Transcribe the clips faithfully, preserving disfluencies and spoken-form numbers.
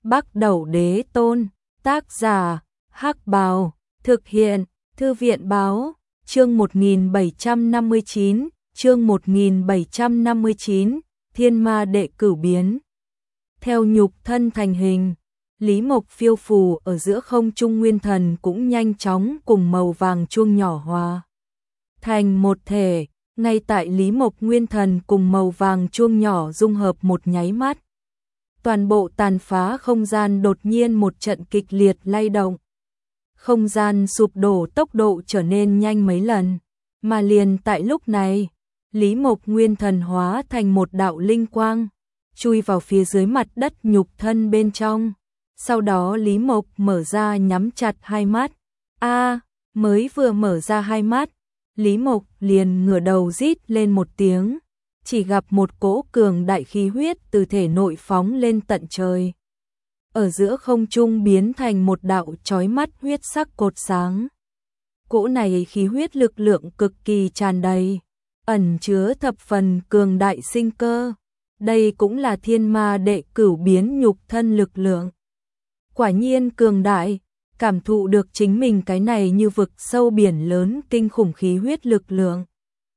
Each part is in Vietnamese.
Bắc Đẩu Đế Tôn, tác giả, Hắc Bào, thực hiện, Thư viện báo, chương một nghìn bảy trăm năm mươi chín, chương một nghìn bảy trăm năm mươi chín, Thiên Ma Đệ Cửu Biến. Theo nhục thân thành hình, Lý Mộc phiêu phù ở giữa không trung, nguyên thần cũng nhanh chóng cùng màu vàng chuông nhỏ hòa thành một thể. Ngay tại Lý Mộc nguyên thần cùng màu vàng chuông nhỏ dung hợp một nháy mắt, toàn bộ tàn phá không gian đột nhiên một trận kịch liệt lay động. Không gian sụp đổ tốc độ trở nên nhanh mấy lần, mà liền tại lúc này, Lý Mộc nguyên thần hóa thành một đạo linh quang, chui vào phía dưới mặt đất nhục thân bên trong. Sau đó Lý Mộc mở ra nhắm chặt hai mắt. A, mới vừa mở ra hai mắt, Lý Mộc liền ngửa đầu rít lên một tiếng, chỉ gặp một cỗ cường đại khí huyết từ thể nội phóng lên tận trời. Ở giữa không trung biến thành một đạo chói mắt huyết sắc cột sáng. Cỗ này khí huyết lực lượng cực kỳ tràn đầy, ẩn chứa thập phần cường đại sinh cơ. Đây cũng là Thiên Ma Đệ Cửu Biến nhục thân lực lượng. Quả nhiên cường đại, cảm thụ được chính mình cái này như vực sâu biển lớn kinh khủng khí huyết lực lượng.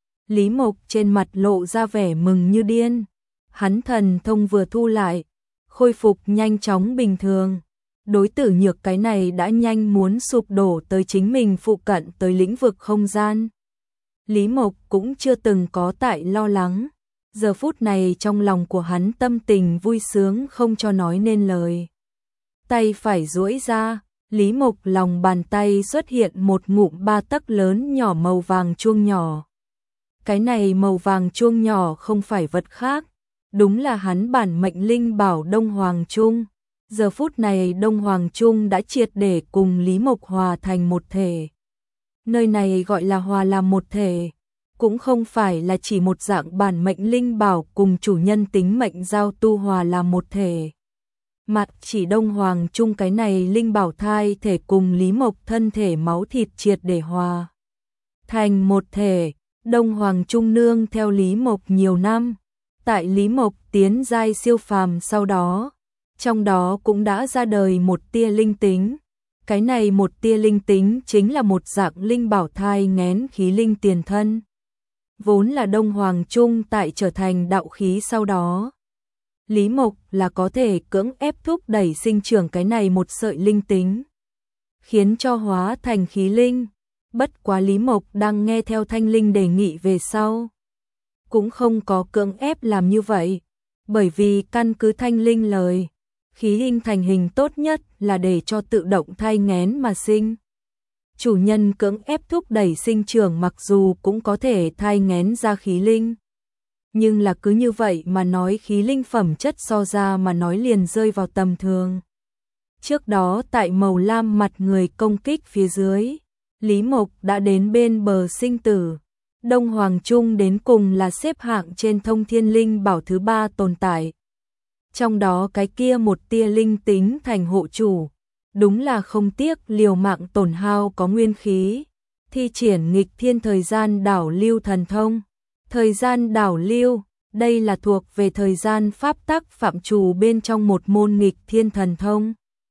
Lý Mộc trên mặt lộ ra vẻ mừng như điên, hắn thần thông vừa thu lại, khôi phục nhanh chóng bình thường. Đối tử nhược cái này đã nhanh muốn sụp đổ tới chính mình phụ cận tới lĩnh vực không gian. Lý Mộc cũng chưa từng có tại lo lắng, giờ phút này trong lòng của hắn tâm tình vui sướng không cho nói nên lời. Tay phải duỗi ra, Lý Mộc lòng bàn tay xuất hiện một ngụm ba tấc lớn nhỏ màu vàng chuông nhỏ. Cái này màu vàng chuông nhỏ không phải vật khác, đúng là hắn bản mệnh linh bảo Đông Hoàng Trung. Giờ phút này Đông Hoàng Trung đã triệt để cùng Lý Mộc hòa thành một thể. Nơi này gọi là hòa làm một thể, cũng không phải là chỉ một dạng bản mệnh linh bảo cùng chủ nhân tính mệnh giao tu hòa làm một thể. Mặt chỉ Đông Hoàng Trung cái này linh bảo thai thể cùng Lý Mộc thân thể máu thịt triệt để hòa thành một thể. Đông Hoàng Trung nương theo Lý Mộc nhiều năm, tại Lý Mộc tiến giai siêu phàm sau đó, trong đó cũng đã ra đời một tia linh tính. Cái này một tia linh tính chính là một dạng linh bảo thai nghén khí linh tiền thân. Vốn là Đông Hoàng Trung tại trở thành đạo khí sau đó, Lý Mộc là có thể cưỡng ép thúc đẩy sinh trưởng cái này một sợi linh tính, khiến cho hóa thành khí linh. Bất quá Lý Mộc đang nghe theo Thanh Linh đề nghị về sau, cũng không có cưỡng ép làm như vậy, bởi vì căn cứ Thanh Linh lời, khí hình thành hình tốt nhất là để cho tự động thai nghén mà sinh. Chủ nhân cưỡng ép thúc đẩy sinh trưởng mặc dù cũng có thể thai nghén ra khí linh, nhưng là cứ như vậy mà nói khí linh phẩm chất so ra mà nói liền rơi vào tầm thường. Trước đó tại màu lam mặt người công kích phía dưới, Lý Mộc đã đến bên bờ sinh tử. Đông Hoàng Trung đến cùng là xếp hạng trên thông thiên linh bảo thứ ba tồn tại. Trong đó cái kia một tia linh tính thành hộ chủ, đúng là không tiếc liều mạng tổn hao có nguyên khí, thi triển nghịch thiên thời gian đảo lưu thần thông. Thời gian đảo lưu, đây là thuộc về thời gian pháp tắc phạm trù bên trong một môn nghịch thiên thần thông.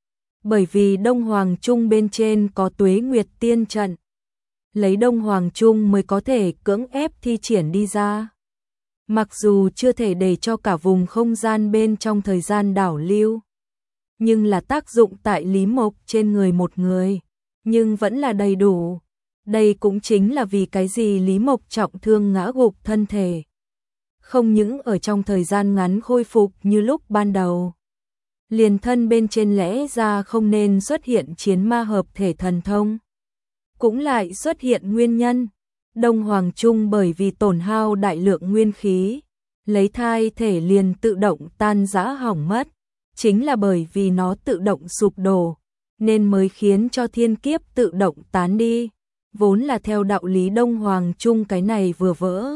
Bởi vì Đông Hoàng Trung bên trên có Tuế Nguyệt Tiên trận, lấy Đông Hoàng Trung mới có thể cưỡng ép thi triển đi ra. Mặc dù chưa thể để cho cả vùng không gian bên trong thời gian đảo lưu, nhưng là tác dụng tại Lý Mộc trên người một người, nhưng vẫn là đầy đủ. Đây cũng chính là vì cái gì Lý Mộc trọng thương ngã gục thân thể, không những ở trong thời gian ngắn khôi phục như lúc ban đầu, liền thân bên trên lẽ ra không nên xuất hiện chiến ma hợp thể thần thông, cũng lại xuất hiện nguyên nhân. Đông Hoàng Trung bởi vì tổn hao đại lượng nguyên khí, lấy thai thể liền tự động tan rã hỏng mất, chính là bởi vì nó tự động sụp đổ, nên mới khiến cho thiên kiếp tự động tán đi. Vốn là theo đạo lý Đông Hoàng Trung cái này vừa vỡ,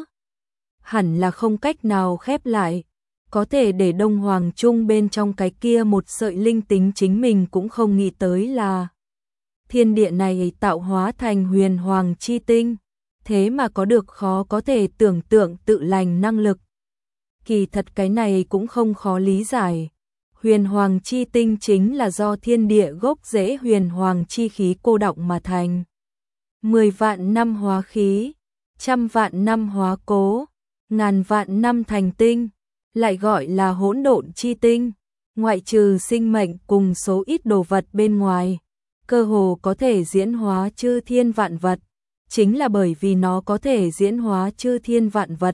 hẳn là không cách nào khép lại, có thể để Đông Hoàng Trung bên trong cái kia một sợi linh tính chính mình cũng không nghĩ tới là thiên địa này tạo hóa thành huyền hoàng chi tinh, thế mà có được khó có thể tưởng tượng tự lành năng lực. Kỳ thật cái này cũng không khó lý giải. Huyền hoàng chi tinh chính là do thiên địa gốc rễ huyền hoàng chi khí cô đọng mà thành. Mười vạn năm hóa khí, trăm vạn năm hóa cố, ngàn vạn năm thành tinh, lại gọi là hỗn độn chi tinh. Ngoại trừ sinh mệnh cùng số ít đồ vật bên ngoài, cơ hồ có thể diễn hóa chư thiên vạn vật, chính là bởi vì nó có thể diễn hóa chư thiên vạn vật.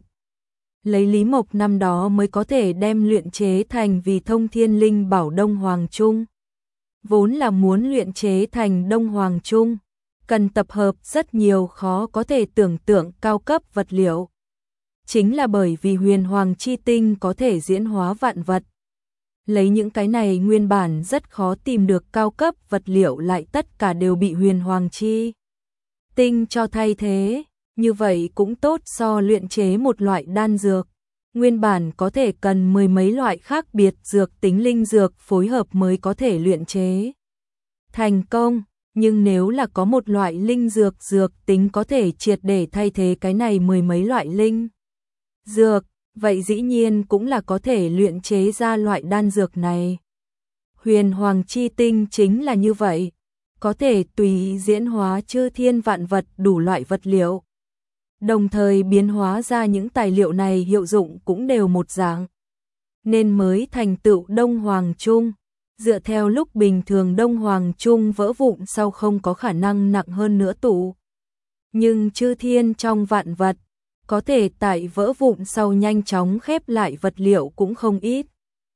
Lấy Lý Mộc năm đó mới có thể đem luyện chế thành vì thông thiên linh bảo Đông Hoàng Trung. Vốn là muốn luyện chế thành Đông Hoàng Trung, cần tập hợp rất nhiều khó có thể tưởng tượng cao cấp vật liệu. Chính là bởi vì huyền hoàng chi tinh có thể diễn hóa vạn vật. Lấy những cái này nguyên bản rất khó tìm được cao cấp vật liệu lại tất cả đều bị huyền hoàng chi tinh cho thay thế, như vậy cũng tốt so luyện chế một loại đan dược. Nguyên bản có thể cần mười mấy loại khác biệt dược tính linh dược phối hợp mới có thể luyện chế thành công, nhưng nếu là có một loại linh dược dược tính có thể triệt để thay thế cái này mười mấy loại linh dược, vậy dĩ nhiên cũng là có thể luyện chế ra loại đan dược này. Huyền hoàng chi tinh chính là như vậy, có thể tùy ý diễn hóa chư thiên vạn vật đủ loại vật liệu. Đồng thời biến hóa ra những tài liệu này hiệu dụng cũng đều một dạng. Nên mới thành tựu Đông Hoàng Trung. Dựa theo lúc bình thường Đông Hoàng Trung vỡ vụn sau không có khả năng nặng hơn nữa tụ. Nhưng chư thiên trong vạn vật, có thể tại vỡ vụn sau nhanh chóng khép lại vật liệu cũng không ít.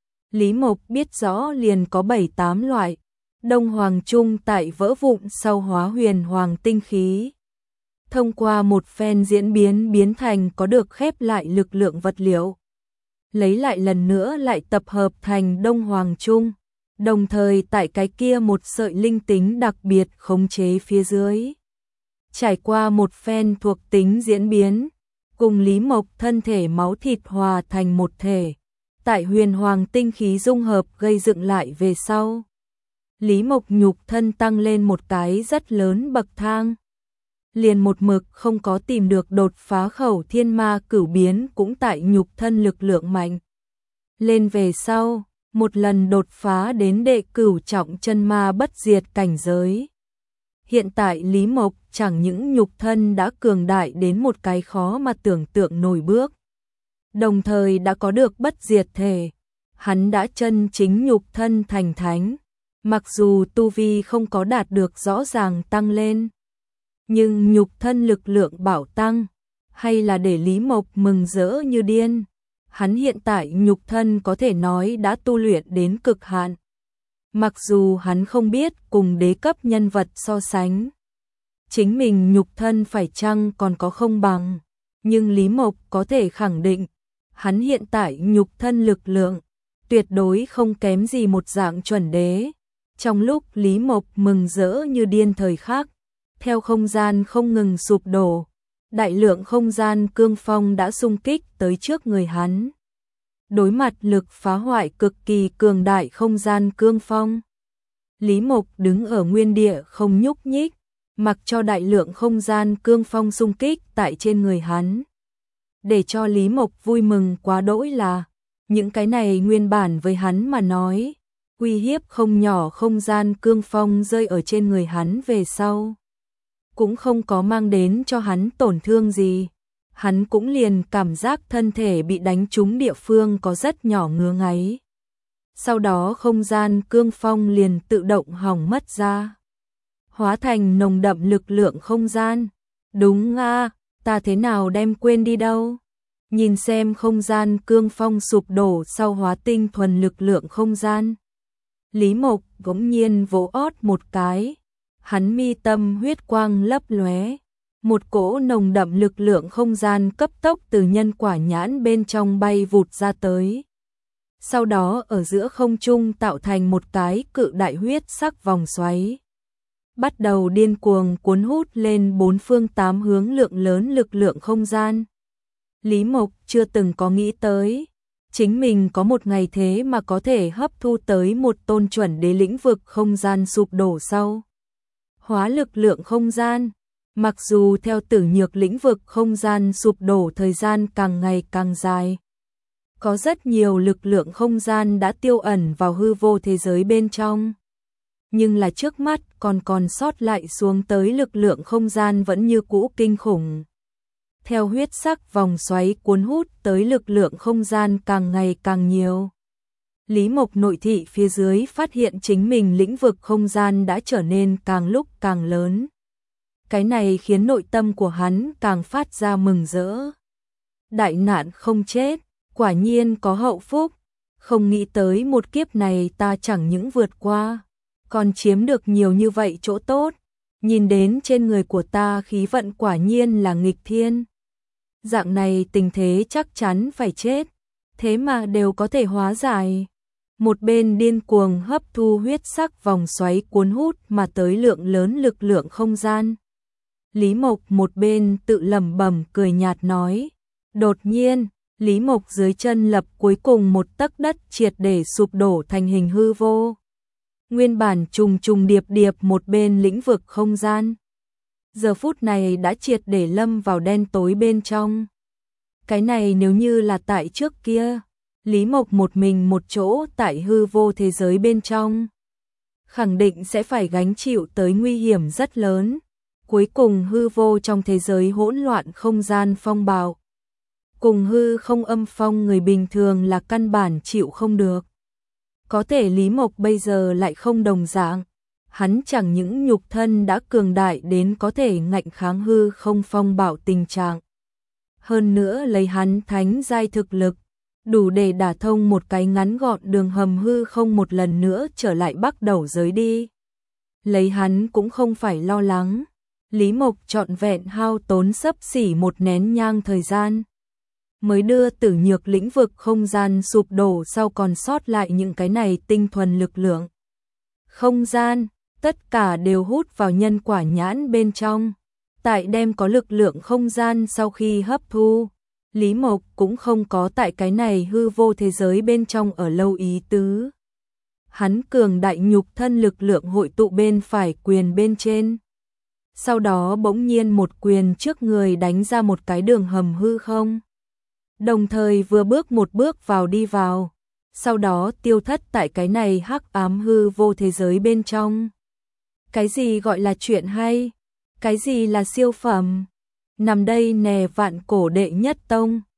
Lý Mộc biết rõ liền có bảy tám loại. Đông Hoàng Trung tại vỡ vụn sau hóa huyền hoàng tinh khí. Thông qua một phen diễn biến biến thành có được khép lại lực lượng vật liệu. Lấy lại lần nữa lại tập hợp thành Đông Hoàng Trung. Đồng thời tại cái kia một sợi linh tính đặc biệt khống chế phía dưới. Trải qua một phen thuộc tính diễn biến, cùng Lý Mộc thân thể máu thịt hòa thành một thể. Tại huyền hoàng tinh khí dung hợp gây dựng lại về sau. Lý Mộc nhục thân tăng lên một cái rất lớn bậc thang. Liền một mực không có tìm được đột phá khẩu thiên ma cửu biến cũng tại nhục thân lực lượng mạnh. Lên về sau, một lần đột phá đến đệ cửu trọng chân ma bất diệt cảnh giới. Hiện tại Lý Mộc chẳng những nhục thân đã cường đại đến một cái khó mà tưởng tượng nổi bước. Đồng thời đã có được bất diệt thể. Hắn đã chân chính nhục thân thành thánh. Mặc dù tu vi không có đạt được rõ ràng tăng lên. Nhưng nhục thân lực lượng bảo tăng. Hay là để Lý Mộc mừng rỡ như điên. Hắn hiện tại nhục thân có thể nói đã tu luyện đến cực hạn. Mặc dù hắn không biết cùng đế cấp nhân vật so sánh. Chính mình nhục thân phải chăng còn có không bằng. Nhưng Lý Mộc có thể khẳng định. Hắn hiện tại nhục thân lực lượng. Tuyệt đối không kém gì một dạng chuẩn đế. Trong lúc Lý Mộc mừng rỡ như điên thời khắc. Theo không gian không ngừng sụp đổ. Đại lượng không gian cương phong đã xung kích tới trước người hắn. Đối mặt lực phá hoại cực kỳ cường đại không gian cương phong. Lý Mộc đứng ở nguyên địa không nhúc nhích, mặc cho đại lượng không gian cương phong xung kích tại trên người hắn. Để cho Lý Mộc vui mừng quá đỗi là, những cái này nguyên bản với hắn mà nói, uy hiếp không nhỏ không gian cương phong rơi ở trên người hắn về sau. Cũng không có mang đến cho hắn tổn thương gì. Hắn cũng liền cảm giác thân thể bị đánh trúng địa phương có rất nhỏ ngứa ngáy. Sau đó không gian cương phong liền tự động hỏng mất ra. Hóa thành nồng đậm lực lượng không gian. Đúng a, ta thế nào đem quên đi đâu. Nhìn xem không gian cương phong sụp đổ sau hóa tinh thuần lực lượng không gian. Lý Mộc bỗng nhiên vỗ ót một cái. Hắn mi tâm huyết quang lấp lóe. Một cỗ nồng đậm lực lượng không gian cấp tốc từ nhân quả nhãn bên trong bay vụt ra tới. Sau đó ở giữa không trung tạo thành một cái cự đại huyết sắc vòng xoáy. Bắt đầu điên cuồng cuốn hút lên bốn phương tám hướng lượng lớn lực lượng không gian. Lý Mộc chưa từng có nghĩ tới. Chính mình có một ngày thế mà có thể hấp thu tới một tôn chuẩn đế lĩnh vực không gian sụp đổ sau. Hóa lực lượng không gian. Mặc dù theo tử nhược lĩnh vực không gian sụp đổ thời gian càng ngày càng dài. Có rất nhiều lực lượng không gian đã tiêu ẩn vào hư vô thế giới bên trong. Nhưng là trước mắt còn còn sót lại xuống tới lực lượng không gian vẫn như cũ kinh khủng. Theo huyết sắc vòng xoáy cuốn hút tới lực lượng không gian càng ngày càng nhiều. Lý Mộc nội thị phía dưới phát hiện chính mình lĩnh vực không gian đã trở nên càng lúc càng lớn. Cái này khiến nội tâm của hắn càng phát ra mừng rỡ. Đại nạn không chết, quả nhiên có hậu phúc, không nghĩ tới một kiếp này ta chẳng những vượt qua, còn chiếm được nhiều như vậy chỗ tốt, nhìn đến trên người của ta khí vận quả nhiên là nghịch thiên. Dạng này tình thế chắc chắn phải chết, thế mà đều có thể hóa giải. Một bên điên cuồng hấp thu huyết sắc vòng xoáy cuốn hút mà tới lượng lớn lực lượng không gian. Lý Mộc một bên tự lẩm bẩm cười nhạt nói. Đột nhiên, Lý Mộc dưới chân lập cuối cùng một tấc đất triệt để sụp đổ thành hình hư vô. Nguyên bản trùng trùng điệp điệp một bên lĩnh vực không gian. Giờ phút này đã triệt để lâm vào đen tối bên trong. Cái này nếu như là tại trước kia, Lý Mộc một mình một chỗ tại hư vô thế giới bên trong, khẳng định sẽ phải gánh chịu tới nguy hiểm rất lớn. Cuối cùng hư vô trong thế giới hỗn loạn không gian phong bạo. Cùng hư không âm phong người bình thường là căn bản chịu không được. Có thể Lý Mộc bây giờ lại không đồng dạng. Hắn chẳng những nhục thân đã cường đại đến có thể ngạnh kháng hư không phong bạo tình trạng. Hơn nữa lấy hắn thánh giai thực lực, đủ để đả thông một cái ngắn gọn đường hầm hư không một lần nữa trở lại bắt đầu giới đi. Lấy hắn cũng không phải lo lắng. Lý Mộc trọn vẹn hao tốn xấp xỉ một nén nhang thời gian, mới đưa Tử Nhược lĩnh vực không gian sụp đổ sau còn sót lại những cái này tinh thuần lực lượng. Không gian, tất cả đều hút vào nhân quả nhãn bên trong. Tại đem có lực lượng không gian sau khi hấp thu, Lý Mộc cũng không có tại cái này hư vô thế giới bên trong ở lâu ý tứ. Hắn cường đại nhục thân lực lượng hội tụ bên phải quyền bên trên. Sau đó bỗng nhiên một quyền trước người đánh ra một cái đường hầm hư không. Đồng thời vừa bước một bước vào đi vào. Sau đó tiêu thất tại cái này hắc ám hư vô thế giới bên trong. Cái gì gọi là chuyện hay? Cái gì là siêu phẩm? Nằm đây nè vạn cổ đệ nhất tông.